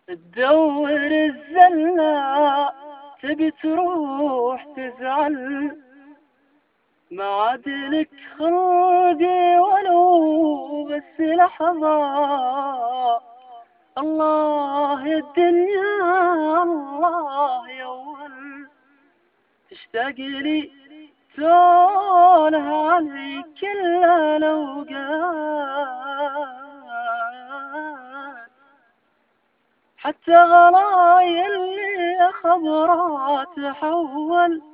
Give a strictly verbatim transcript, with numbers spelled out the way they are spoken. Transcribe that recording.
تدور الزلة تبي تروح تزعل، ما عاد لك خلقي ولو بس لحظة. الله يا الدنيا الله يا ول، تشتاق لي تولها علي كل الأوقات، حتى غلاي اللي خضرا تحول